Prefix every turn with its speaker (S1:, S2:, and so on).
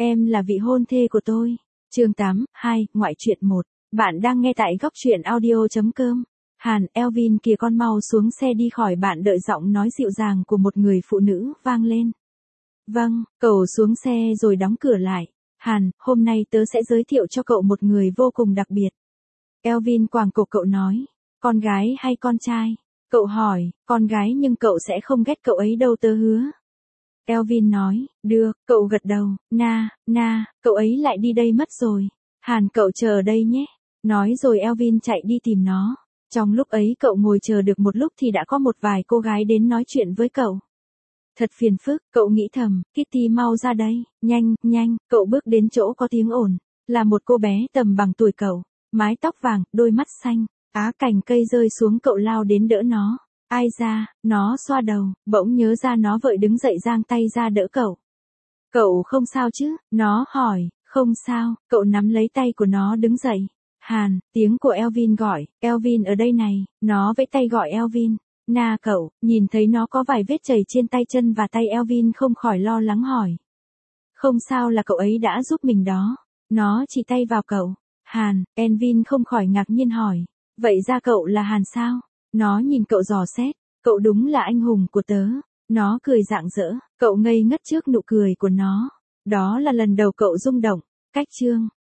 S1: Em là vị hôn thê của tôi. Chương 8, 2, ngoại truyện 1. Bạn đang nghe tại góc truyện audio.com. Hàn, Elvin kìa, con mau xuống xe đi khỏi, bạn đợi giọng nói dịu dàng của một người phụ nữ vang lên. Vâng, cậu xuống xe rồi đóng cửa lại. Hàn, hôm nay tớ sẽ giới thiệu cho cậu một người vô cùng đặc biệt. Elvin quàng cổ cậu nói. Con gái hay con trai? Cậu hỏi, con gái nhưng cậu sẽ không ghét cậu ấy đâu, tớ hứa. Elvin nói, được, cậu gật đầu. Cậu ấy lại đi đây mất rồi. Hàn, cậu chờ ở đây nhé. Nói rồi Elvin chạy đi tìm nó. Trong lúc ấy cậu ngồi chờ được một lúc thì đã có một vài cô gái đến nói chuyện với cậu. Thật phiền phức, cậu nghĩ thầm, Kitty mau ra đây, nhanh, cậu bước đến chỗ có tiếng ồn. Là một cô bé tầm bằng tuổi cậu, mái tóc vàng, đôi mắt xanh, cành cây rơi xuống, cậu lao đến đỡ nó. Ai ra, nó xoa đầu, bỗng nhớ ra nó vội đứng dậy giang tay ra đỡ cậu. Cậu không sao chứ? Nó hỏi. Không sao, cậu nắm lấy tay của nó đứng dậy. Hàn, tiếng của Elvin gọi, Elvin ở đây này, nó vẫy tay gọi Elvin. Cậu, nhìn thấy nó có vài vết chảy trên tay chân và tay, Elvin không khỏi lo lắng hỏi. Không sao, là cậu ấy đã giúp mình đó. Nó chỉ tay vào cậu. Hàn, Elvin không khỏi ngạc nhiên hỏi. Vậy ra cậu là Hàn sao? Nó nhìn cậu dò xét, cậu đúng là anh hùng của tớ. Nó cười rạng rỡ, cậu ngây ngất trước nụ cười của nó. Đó là lần đầu cậu rung động. Cách chương